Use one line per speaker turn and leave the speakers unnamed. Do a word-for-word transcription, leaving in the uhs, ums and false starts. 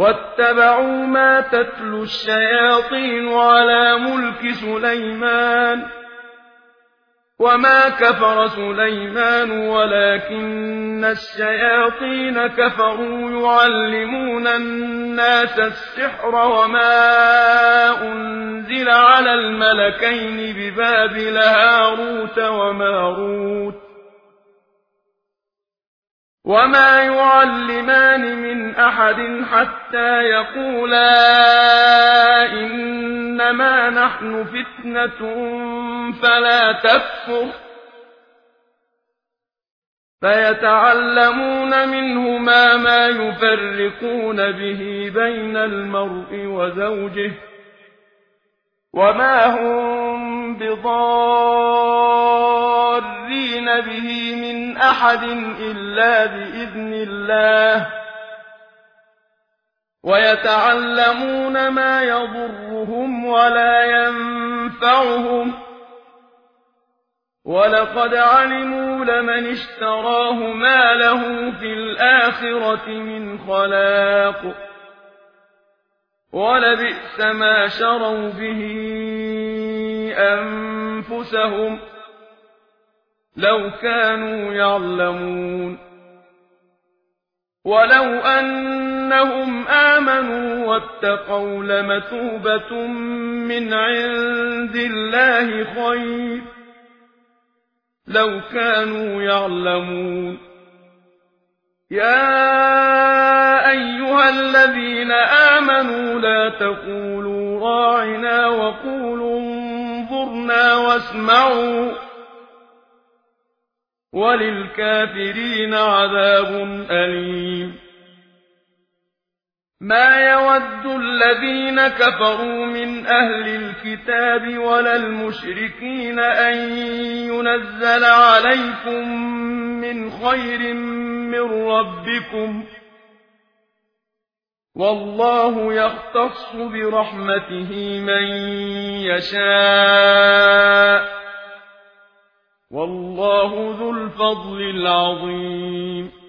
واتبعوا ما تتلو الشياطين على ملك سليمان وما كفر سليمان ولكن الشياطين كفروا يعلمون الناس السحر وما أنزل على الملكين ببابل هاروت وماروت وما يعلمان من أحد حتى يقولا إنما نحن فتنة فلا تكفر فيتعلمون منهما ما يفرقون به بين المرء وزوجه وما هم بضارين به من أحد إلا بإذن الله ويتعلمون ما يضرهم ولا ينفعهم ولقد علموا لمن اشتراه ما له في الآخرة من خلاق ولبئس ما شروا به أنفسهم لو كانوا يعلمون ولو أنهم آمنوا واتقوا لمثوبة من عند الله خير لو كانوا يعلمون يا أيها الذين آمنوا لا تقولوا راعنا وقولوا انظرنا واسمعوا وللكافرين عذاب أليم ما يود الذين كفروا من أهل الكتاب ولا المشركين أن ينزل عليكم من خير من ربكم والله يختص برحمته من يشاء والله ذو الفضل العظيم